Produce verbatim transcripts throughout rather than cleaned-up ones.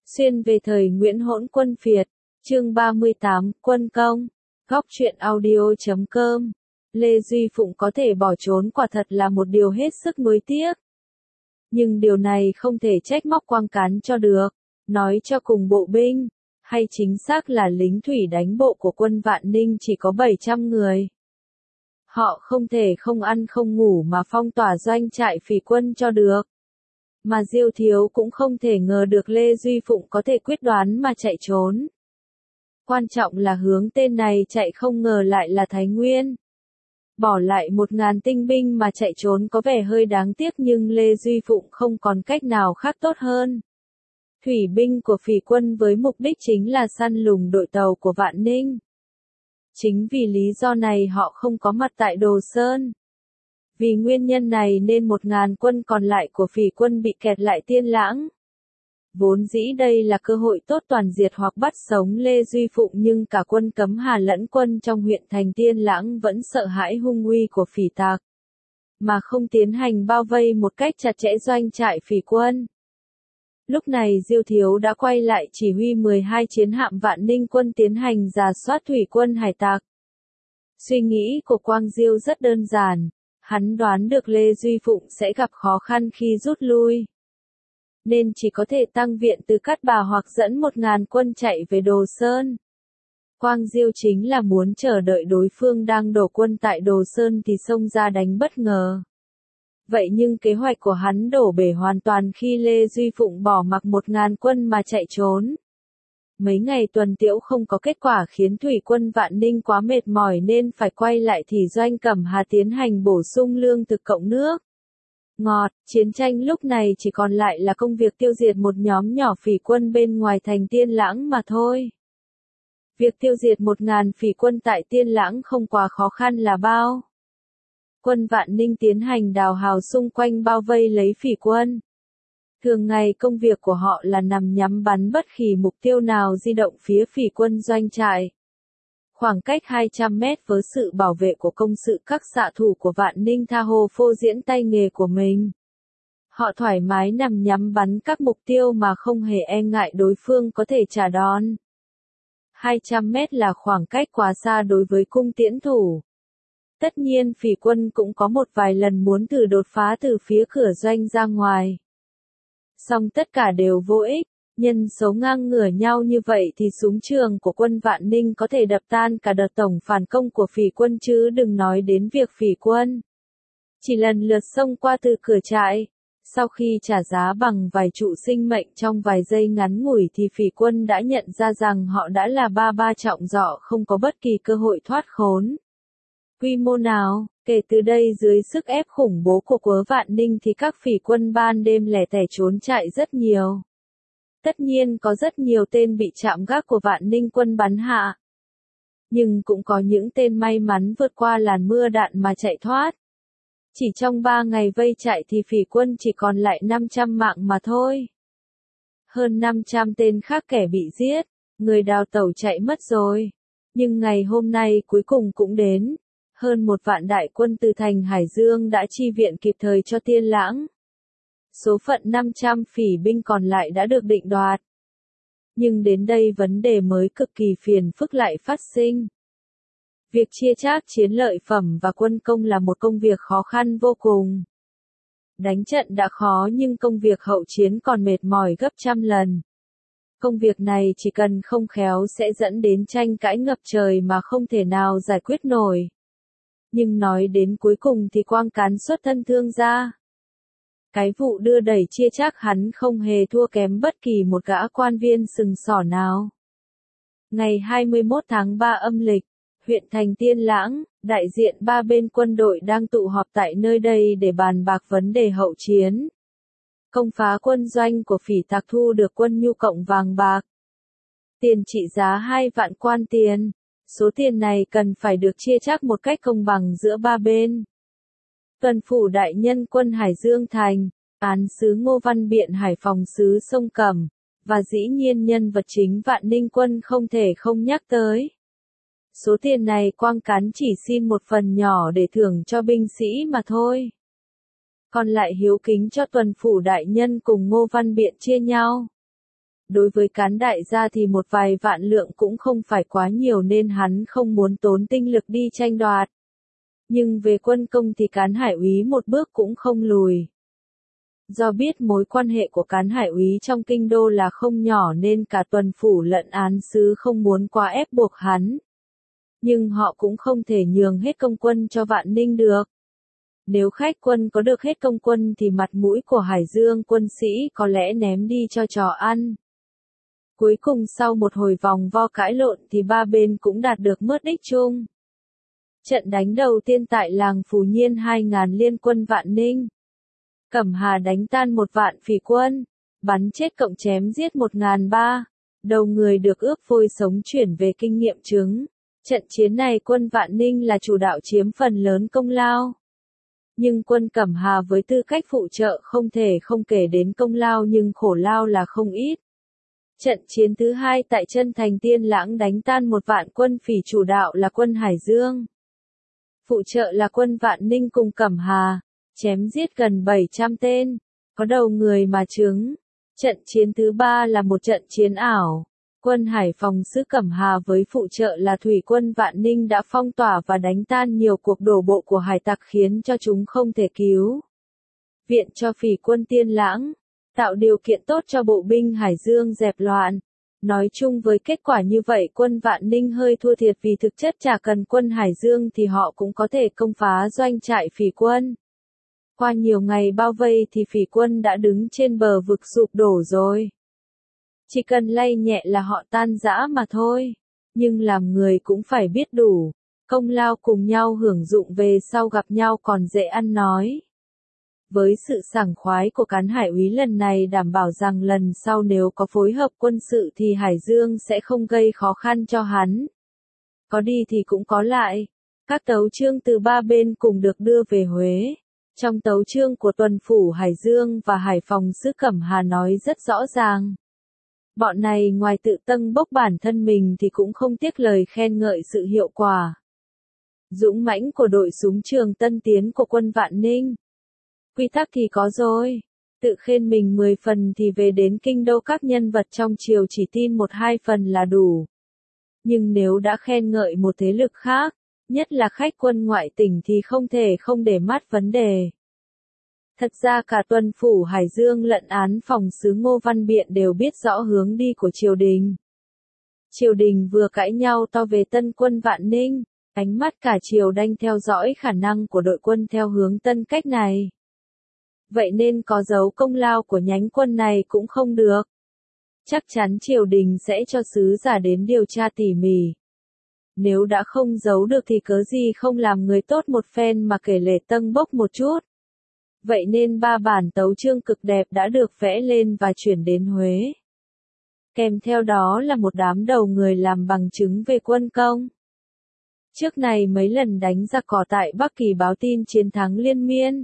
Xuyên về thời Nguyễn Hỗn Quân Phiệt, chương ba mươi tám, Quân Công, góc truyện audio chấm com. Lê Duy Phụng có thể bỏ trốn quả thật là một điều hết sức nuối tiếc. Nhưng điều này không thể trách móc Quang Cán cho được, nói cho cùng bộ binh, hay chính xác là lính thủy đánh bộ của quân Vạn Ninh chỉ có bảy trăm người. Họ không thể không ăn không ngủ mà phong tỏa doanh trại phỉ quân cho được. Mà Diêu Thiếu cũng không thể ngờ được Lê Duy Phụng có thể quyết đoán mà chạy trốn. Quan trọng là hướng tên này chạy không ngờ lại là Thái Nguyên. Bỏ lại một ngàn tinh binh mà chạy trốn có vẻ hơi đáng tiếc nhưng Lê Duy Phụng không còn cách nào khác tốt hơn. Thủy binh của phỉ quân với mục đích chính là săn lùng đội tàu của Vạn Ninh. Chính vì lý do này họ không có mặt tại Đồ Sơn. Vì nguyên nhân này nên một ngàn quân còn lại của phỉ quân bị kẹt lại Tiên Lãng. Vốn dĩ đây là cơ hội tốt toàn diệt hoặc bắt sống Lê Duy Phụng nhưng cả quân Cấm Hà lẫn quân trong huyện thành Tiên Lãng vẫn sợ hãi hung uy của phỉ tặc, mà không tiến hành bao vây một cách chặt chẽ doanh trại phỉ quân. Lúc này Diêu Thiếu đã quay lại chỉ huy mười hai chiến hạm Vạn Ninh quân tiến hành rà soát thủy quân hải tặc. Suy nghĩ của Quang Diêu rất đơn giản, hắn đoán được Lê Duy Phụng sẽ gặp khó khăn khi rút lui, nên chỉ có thể tăng viện từ Cát Bà hoặc dẫn một ngàn quân chạy về Đồ Sơn. Quang Diêu chính là muốn chờ đợi đối phương đang đổ quân tại Đồ Sơn thì xông ra đánh bất ngờ. Vậy nhưng kế hoạch của hắn đổ bể hoàn toàn khi Lê Duy Phụng bỏ mặc một ngàn quân mà chạy trốn. Mấy ngày tuần tiễu không có kết quả khiến thủy quân Vạn Ninh quá mệt mỏi nên phải quay lại thì doanh Cẩm Hà tiến hành bổ sung lương thực cộng nước. Ngọt, chiến tranh lúc này chỉ còn lại là công việc tiêu diệt một nhóm nhỏ phỉ quân bên ngoài thành Tiên Lãng mà thôi. Việc tiêu diệt một ngàn phỉ quân tại Tiên Lãng không quá khó khăn là bao. Quân Vạn Ninh tiến hành đào hào xung quanh bao vây lấy phỉ quân. Thường ngày công việc của họ là nằm nhắm bắn bất kỳ mục tiêu nào di động phía phỉ quân doanh trại. Khoảng cách hai trăm mét với sự bảo vệ của công sự các xạ thủ của Vạn Ninh tha hồ phô diễn tay nghề của mình. Họ thoải mái nằm nhắm bắn các mục tiêu mà không hề e ngại đối phương có thể trả đòn. hai trăm mét là khoảng cách quá xa đối với cung tiễn thủ. Tất nhiên phỉ quân cũng có một vài lần muốn thử đột phá từ phía cửa doanh ra ngoài. Song tất cả đều vô ích, nhân số ngang ngửa nhau như vậy thì súng trường của quân Vạn Ninh có thể đập tan cả đợt tổng phản công của phỉ quân chứ đừng nói đến việc phỉ quân chỉ lần lượt xông qua từ cửa trại. Sau khi trả giá bằng vài trụ sinh mệnh trong vài giây ngắn ngủi thì phỉ quân đã nhận ra rằng họ đã là ba ba trọng dọ không có bất kỳ cơ hội thoát khốn. Quy mô nào, kể từ đây dưới sức ép khủng bố của quớ Vạn Ninh thì các phỉ quân ban đêm lẻ tẻ trốn chạy rất nhiều. Tất nhiên có rất nhiều tên bị trạm gác của Vạn Ninh quân bắn hạ. Nhưng cũng có những tên may mắn vượt qua làn mưa đạn mà chạy thoát. Chỉ trong ba ngày vây chạy thì phỉ quân chỉ còn lại năm trăm mạng mà thôi. Hơn năm trăm tên khác kẻ bị giết, người đào tẩu chạy mất rồi. Nhưng ngày hôm nay cuối cùng cũng đến. Hơn một vạn đại quân từ thành Hải Dương đã chi viện kịp thời cho Tiên Lãng. Số phận năm trăm phỉ binh còn lại đã được định đoạt. Nhưng đến đây vấn đề mới cực kỳ phiền phức lại phát sinh. Việc chia chác chiến lợi phẩm và quân công là một công việc khó khăn vô cùng. Đánh trận đã khó nhưng công việc hậu chiến còn mệt mỏi gấp trăm lần. Công việc này chỉ cần không khéo sẽ dẫn đến tranh cãi ngập trời mà không thể nào giải quyết nổi. Nhưng nói đến cuối cùng thì Quang Cán xuất thân thương gia. Cái vụ đưa đẩy chia chác hắn không hề thua kém bất kỳ một gã quan viên sừng sỏ nào. Ngày hai mươi mốt tháng ba âm lịch, huyện thành Tiên Lãng, đại diện ba bên quân đội đang tụ họp tại nơi đây để bàn bạc vấn đề hậu chiến. Công phá quân doanh của phỉ tặc thu được quân nhu cộng vàng bạc. Tiền trị giá hai vạn quan tiền. Số tiền này cần phải được chia chác một cách công bằng giữa ba bên. Tuần phủ đại nhân quân Hải Dương Thành, án sứ Ngô Văn Biện Hải Phòng sứ Sông Cẩm, và dĩ nhiên nhân vật chính Vạn Ninh quân không thể không nhắc tới. Số tiền này Quang Cán chỉ xin một phần nhỏ để thưởng cho binh sĩ mà thôi. Còn lại hiếu kính cho tuần phủ đại nhân cùng Ngô Văn Biện chia nhau. Đối với Cán đại gia thì một vài vạn lượng cũng không phải quá nhiều nên hắn không muốn tốn tinh lực đi tranh đoạt. Nhưng về quân công thì Cán Hải úy một bước cũng không lùi. Do biết mối quan hệ của Cán Hải úy trong kinh đô là không nhỏ nên cả tuần phủ lẫn án sứ không muốn quá ép buộc hắn. Nhưng họ cũng không thể nhường hết công quân cho Vạn Ninh được. Nếu khách quân có được hết công quân thì mặt mũi của Hải Dương quân sĩ có lẽ ném đi cho chó ăn. Cuối cùng sau một hồi vòng vo cãi lộn thì ba bên cũng đạt được mớt đích chung. Trận đánh đầu tiên tại làng Phù Nhiên hai ngàn liên quân Vạn Ninh. Cẩm Hà đánh tan một vạn phỉ quân, bắn chết cộng chém giết một ngàn ba, đầu người được ướp vôi sống chuyển về kinh nghiệm chứng. Trận chiến này quân Vạn Ninh là chủ đạo chiếm phần lớn công lao. Nhưng quân Cẩm Hà với tư cách phụ trợ không thể không kể đến công lao nhưng khổ lao là không ít. Trận chiến thứ hai tại chân thành Tiên Lãng đánh tan một vạn quân phỉ chủ đạo là quân Hải Dương. Phụ trợ là quân Vạn Ninh cùng Cẩm Hà, chém giết gần bảy trăm tên, có đầu người mà chứng. Trận chiến thứ ba là một trận chiến ảo. Quân Hải Phòng sứ Cẩm Hà với phụ trợ là thủy quân Vạn Ninh đã phong tỏa và đánh tan nhiều cuộc đổ bộ của hải tặc khiến cho chúng không thể cứu viện cho phỉ quân Tiên Lãng, tạo điều kiện tốt cho bộ binh Hải Dương dẹp loạn. Nói chung với kết quả như vậy quân Vạn Ninh hơi thua thiệt vì thực chất chả cần quân Hải Dương thì họ cũng có thể công phá doanh trại phỉ quân. Qua nhiều ngày bao vây thì phỉ quân đã đứng trên bờ vực sụp đổ rồi. Chỉ cần lay nhẹ là họ tan rã mà thôi. Nhưng làm người cũng phải biết đủ. Công lao cùng nhau hưởng dụng về sau gặp nhau còn dễ ăn nói. Với sự sảng khoái của Cán Hải úy lần này đảm bảo rằng lần sau nếu có phối hợp quân sự thì Hải Dương sẽ không gây khó khăn cho hắn. Có đi thì cũng có lại. Các tấu chương từ ba bên cùng được đưa về Huế. Trong tấu chương của tuần phủ Hải Dương và Hải Phòng sứ Cẩm Hà nói rất rõ ràng. Bọn này ngoài tự tâng bốc bản thân mình thì cũng không tiếc lời khen ngợi sự hiệu quả dũng mãnh của đội súng trường Tân Tiến của quân Vạn Ninh. Quy tắc thì có rồi. Tự khen mình mười phần thì về đến kinh đô các nhân vật trong triều chỉ tin một hai phần là đủ. Nhưng nếu đã khen ngợi một thế lực khác, nhất là khách quân ngoại tỉnh thì không thể không để mắt vấn đề. Thật ra cả tuần phủ Hải Dương lẫn án phòng sứ Ngô Văn Biện đều biết rõ hướng đi của triều đình. Triều đình vừa cãi nhau to về tân quân Vạn Ninh, ánh mắt cả triều đang theo dõi khả năng của đội quân theo hướng tân cách này. Vậy nên có giấu công lao của nhánh quân này cũng không được. Chắc chắn triều đình sẽ cho sứ giả đến điều tra tỉ mỉ. Nếu đã không giấu được thì cớ gì không làm người tốt một phen mà kể lể tâng bốc một chút. Vậy nên ba bản tấu chương cực đẹp đã được vẽ lên và chuyển đến Huế. Kèm theo đó là một đám đầu người làm bằng chứng về quân công. Trước này mấy lần đánh giặc cỏ tại Bắc Kỳ báo tin chiến thắng liên miên.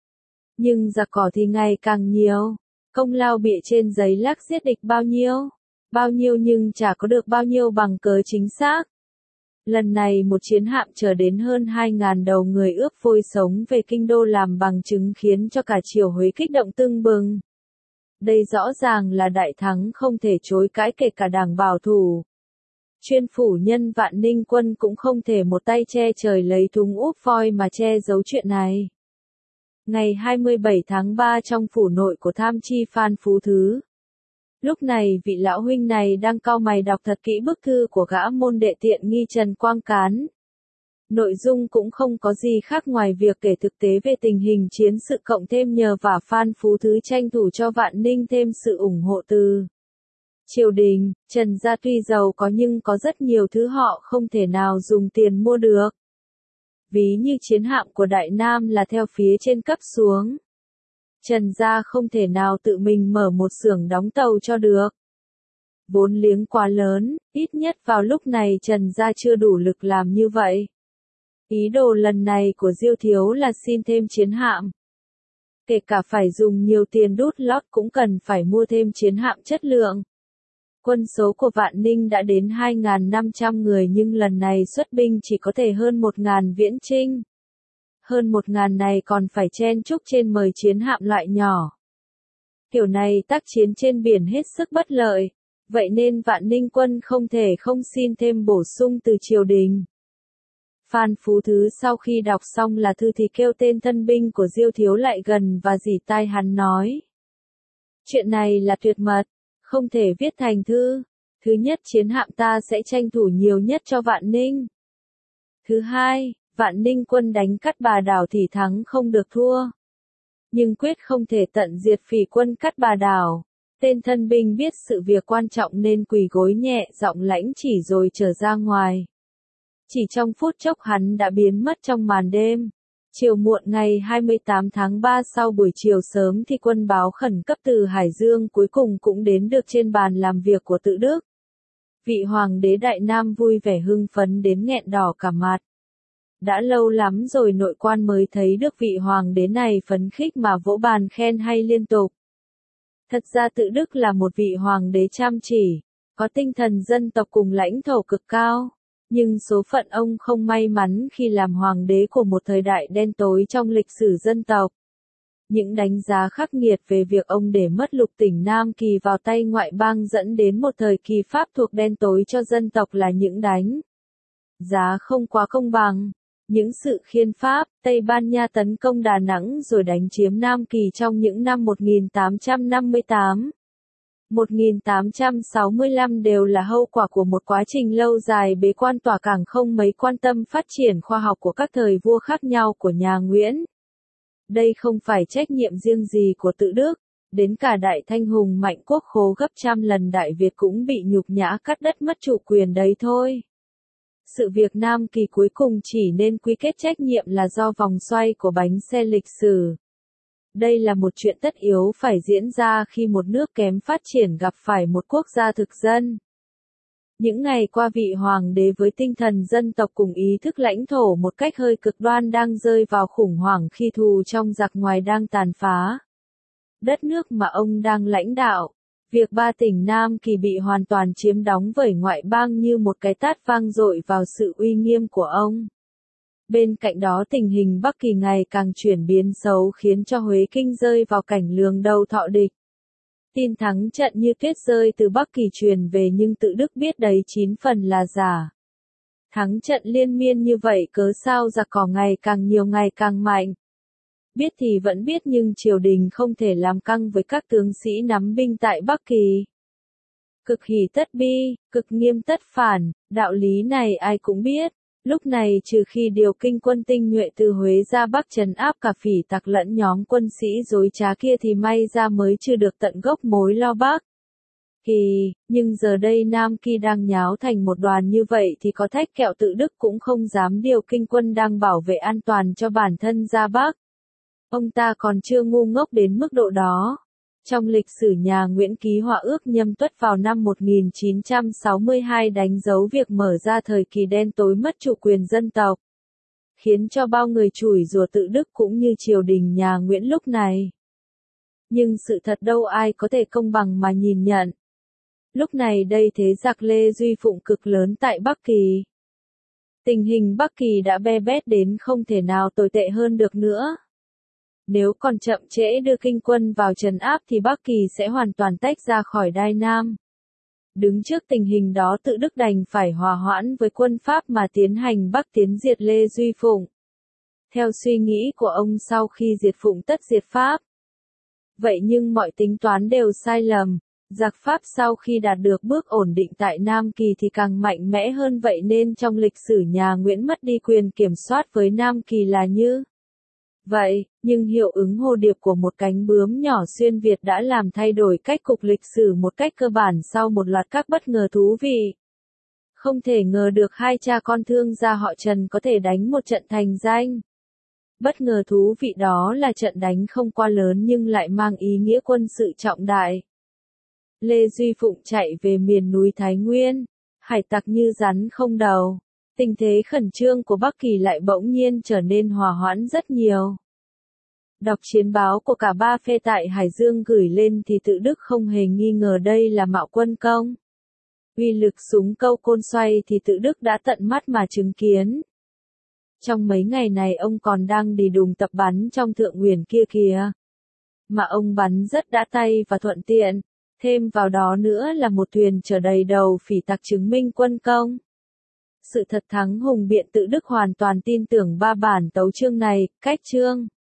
Nhưng giặc cỏ thì ngày càng nhiều. Công lao bịa trên giấy lác giết địch bao nhiêu? Bao nhiêu nhưng chả có được bao nhiêu bằng cớ chính xác. Lần này một chiến hạm chở đến hơn hai ngàn đầu người ướp vôi sống về kinh đô làm bằng chứng khiến cho cả triều Huế kích động tưng bừng. Đây rõ ràng là đại thắng không thể chối cãi kể cả đảng bảo thủ. Chuyên phủ nhân Vạn Ninh quân cũng không thể một tay che trời lấy thúng úp voi mà che giấu chuyện này. Ngày hai mươi bảy tháng ba trong phủ nội của tham chi Phan Phú Thứ. Lúc này vị lão huynh này đang cau mày đọc thật kỹ bức thư của gã môn đệ tiện nghi Trần Quang Cán. Nội dung cũng không có gì khác ngoài việc kể thực tế về tình hình chiến sự cộng thêm nhờ vả Phan Phú Thứ tranh thủ cho Vạn Ninh thêm sự ủng hộ từ triều đình. Trần gia tuy giàu có nhưng có rất nhiều thứ họ không thể nào dùng tiền mua được. Ví như chiến hạm của Đại Nam là theo phía trên cấp xuống. Trần gia không thể nào tự mình mở một xưởng đóng tàu cho được. Vốn liếng quá lớn, ít nhất vào lúc này Trần gia chưa đủ lực làm như vậy. Ý đồ lần này của Diêu Thiếu là xin thêm chiến hạm. Kể cả phải dùng nhiều tiền đút lót cũng cần phải mua thêm chiến hạm chất lượng. Quân số của Vạn Ninh đã đến hai nghìn năm trăm người nhưng lần này xuất binh chỉ có thể hơn một nghìn viễn chinh. Hơn một nghìn này còn phải chen chúc trên mười chiến hạm loại nhỏ. Kiểu này tác chiến trên biển hết sức bất lợi, vậy nên Vạn Ninh quân không thể không xin thêm bổ sung từ triều đình. Phan Phú Thứ sau khi đọc xong là thư thì kêu tên thân binh của Diêu Thiếu lại gần và dỉ tai hắn nói. Chuyện này là tuyệt mật, không thể viết thành thư. Thứ nhất, chiến hạm ta sẽ tranh thủ nhiều nhất cho Vạn Ninh. Thứ hai, Vạn Ninh quân đánh Cát Bà Đảo thì thắng không được thua. Nhưng quyết không thể tận diệt phỉ quân Cát Bà Đảo. Tên thân binh biết sự việc quan trọng nên quỳ gối nhẹ giọng lãnh chỉ rồi trở ra ngoài. Chỉ trong phút chốc hắn đã biến mất trong màn đêm. Chiều muộn ngày hai mươi tám tháng ba sau buổi chiều sớm thì quân báo khẩn cấp từ Hải Dương cuối cùng cũng đến được trên bàn làm việc của Tự Đức. Vị hoàng đế Đại Nam vui vẻ hưng phấn đến nghẹn đỏ cả mặt. Đã lâu lắm rồi nội quan mới thấy được vị hoàng đế này phấn khích mà vỗ bàn khen hay liên tục. Thật ra Tự Đức là một vị hoàng đế chăm chỉ, có tinh thần dân tộc cùng lãnh thổ cực cao. Nhưng số phận ông không may mắn khi làm hoàng đế của một thời đại đen tối trong lịch sử dân tộc. Những đánh giá khắc nghiệt về việc ông để mất lục tỉnh Nam Kỳ vào tay ngoại bang dẫn đến một thời kỳ Pháp thuộc đen tối cho dân tộc là những đánh giá không quá công bằng. Những sự khiên Pháp, Tây Ban Nha tấn công Đà Nẵng rồi đánh chiếm Nam Kỳ trong những năm một nghìn tám trăm năm mươi tám. một nghìn tám trăm sáu mươi lăm đều là hậu quả của một quá trình lâu dài bế quan tỏa cảng không mấy quan tâm phát triển khoa học của các thời vua khác nhau của nhà Nguyễn. Đây không phải trách nhiệm riêng gì của Tự Đức, đến cả Đại Thanh hùng mạnh quốc khố gấp trăm lần Đại Việt cũng bị nhục nhã cắt đất mất chủ quyền đấy thôi. Sự việc Nam Kỳ cuối cùng chỉ nên quy kết trách nhiệm là do vòng xoay của bánh xe lịch sử. Đây là một chuyện tất yếu phải diễn ra khi một nước kém phát triển gặp phải một quốc gia thực dân. Những ngày qua vị hoàng đế với tinh thần dân tộc cùng ý thức lãnh thổ một cách hơi cực đoan đang rơi vào khủng hoảng khi thù trong giặc ngoài đang tàn phá đất nước mà ông đang lãnh đạo. Việc ba tỉnh Nam Kỳ bị hoàn toàn chiếm đóng bởi ngoại bang như một cái tát vang dội vào sự uy nghiêm của ông. Bên cạnh đó tình hình Bắc Kỳ ngày càng chuyển biến xấu khiến cho Huế Kinh rơi vào cảnh lường đầu thọ địch. Tin thắng trận như tuyết rơi từ Bắc Kỳ truyền về nhưng Tự Đức biết đấy chín phần là giả. Thắng trận liên miên như vậy cớ sao giặc cỏ ngày càng nhiều ngày càng mạnh. Biết thì vẫn biết nhưng triều đình không thể làm căng với các tướng sĩ nắm binh tại Bắc Kỳ. Cực hỷ tất bi, cực nghiêm tất phản, đạo lý này ai cũng biết. Lúc này trừ khi điều kinh quân tinh nhuệ từ Huế ra Bắc trấn áp cả phỉ tặc lẫn nhóm quân sĩ dối trá kia thì may ra mới chưa được tận gốc mối lo Bắc Kỳ, nhưng giờ đây Nam Kỳ đang nháo thành một đoàn như vậy thì có thách kẹo Tự Đức cũng không dám điều kinh quân đang bảo vệ an toàn cho bản thân ra Bắc. Ông ta còn chưa ngu ngốc đến mức độ đó. Trong lịch sử nhà Nguyễn ký họa ước Nhâm Tuất vào năm một nghìn chín trăm sáu mươi hai đánh dấu việc mở ra thời kỳ đen tối mất chủ quyền dân tộc, khiến cho bao người chửi rủa Tự Đức cũng như triều đình nhà Nguyễn lúc này. Nhưng sự thật đâu ai có thể công bằng mà nhìn nhận. Lúc này đây thế giặc Lê Duy Phụng cực lớn tại Bắc Kỳ. Tình hình Bắc Kỳ đã be bét đến không thể nào tồi tệ hơn được nữa. Nếu còn chậm trễ đưa kinh quân vào trấn áp thì Bắc Kỳ sẽ hoàn toàn tách ra khỏi Đai Nam. Đứng trước tình hình đó Tự Đức đành phải hòa hoãn với quân Pháp mà tiến hành Bắc tiến diệt Lê Duy Phụng. Theo suy nghĩ của ông sau khi diệt Phụng tất diệt Pháp. Vậy nhưng mọi tính toán đều sai lầm. Giặc Pháp sau khi đạt được bước ổn định tại Nam Kỳ thì càng mạnh mẽ hơn vậy nên trong lịch sử nhà Nguyễn mất đi quyền kiểm soát với Nam Kỳ là như vậy, nhưng hiệu ứng hồ điệp của một cánh bướm nhỏ xuyên Việt đã làm thay đổi cách cục lịch sử một cách cơ bản sau một loạt các bất ngờ thú vị. Không thể ngờ được hai cha con thương gia họ Trần có thể đánh một trận thành danh. Bất ngờ thú vị đó là trận đánh không quá lớn nhưng lại mang ý nghĩa quân sự trọng đại. Lê Duy Phụng chạy về miền núi Thái Nguyên, hải tặc như rắn không đầu. Tình thế khẩn trương của Bắc Kỳ lại bỗng nhiên trở nên hòa hoãn rất nhiều. Đọc chiến báo của cả ba phe tại Hải Dương gửi lên thì Tự Đức không hề nghi ngờ đây là mạo quân công. Uy lực súng câu côn xoay thì Tự Đức đã tận mắt mà chứng kiến. Trong mấy ngày này ông còn đang đi đùng tập bắn trong Thượng Nguyền kia kìa. mà ông bắn rất đã tay và thuận tiện. Thêm vào đó nữa là một thuyền chở đầy đầu phỉ tặc chứng minh quân công. Sự thật thắng hùng biện tự Đức hoàn toàn tin tưởng ba bản tấu chương này, cách chương.